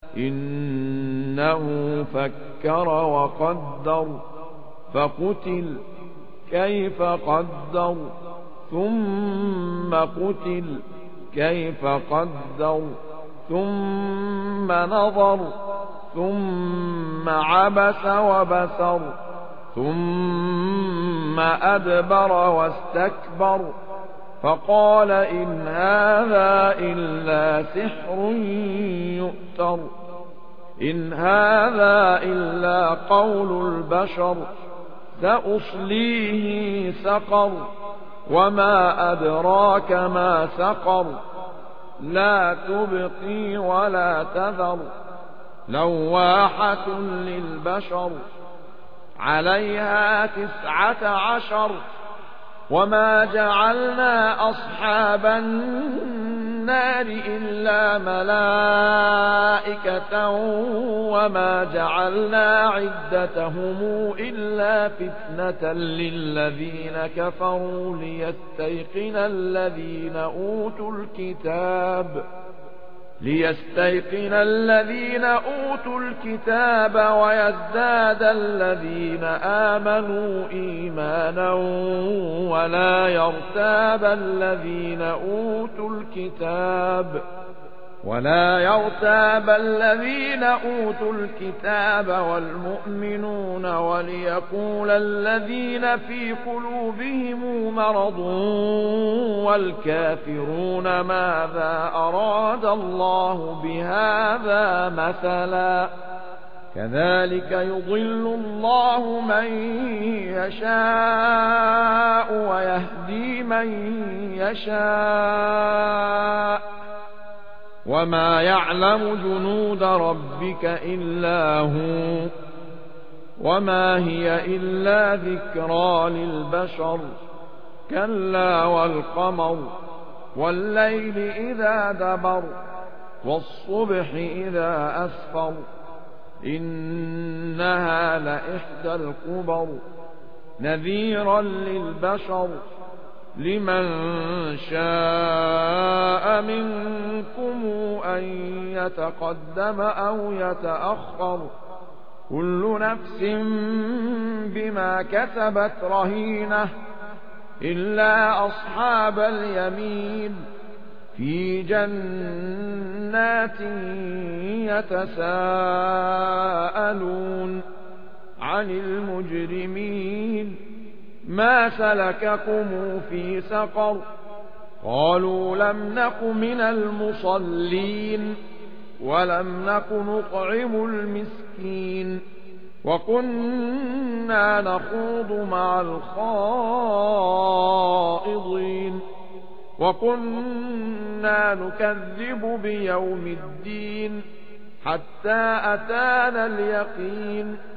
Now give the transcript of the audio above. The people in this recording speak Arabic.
إنه فكر وقدر فقتل كيف قدر ثم قتل كيف قدر ثم نظر ثم عبس وبسر ثم أدبر واستكبر فقال إن هذا إلا سحر يؤثر إن هذا إلا قول البشر سأصليه سقر وما أدراك ما سقر لا تبقي ولا تذر لواحة للبشر عليها 19 وما جعلنا أصحاب النار إلا ملائكة وما جعلنا عدتهم إلا فتنة للذين كفروا ليستيقن الذين أوتوا الكتاب ويزداد الذين آمنوا إيمانا ولا يرتاب الذين أوتوا الكتاب والمؤمنون وليقول الذين في قلوبهم مرض والكافرون ماذا أراد الله بهذا مثلا كذلك يضل الله من يشاء ويهدي من يشاء وما يعلم جنود ربك إلا هو وما هي إلا ذكرى للبشر كلا والقمر والليل إذا دبر والصبح إذا أسفر إنها لإحدى الكبر نذيرا للبشر لمن شاء منكم أن يتقدم أو يتأخر كل نفس بما كسبت رهينة إلا أصحاب اليمين في جنات يتساءلون عن المجرمين ما سلككم في سقر قالوا لم نك من المصلين ولم نك نطعم المسكين وكنا نخوض مع الخائضين وكنا نكذب بيوم الدين حتى أتانا اليقين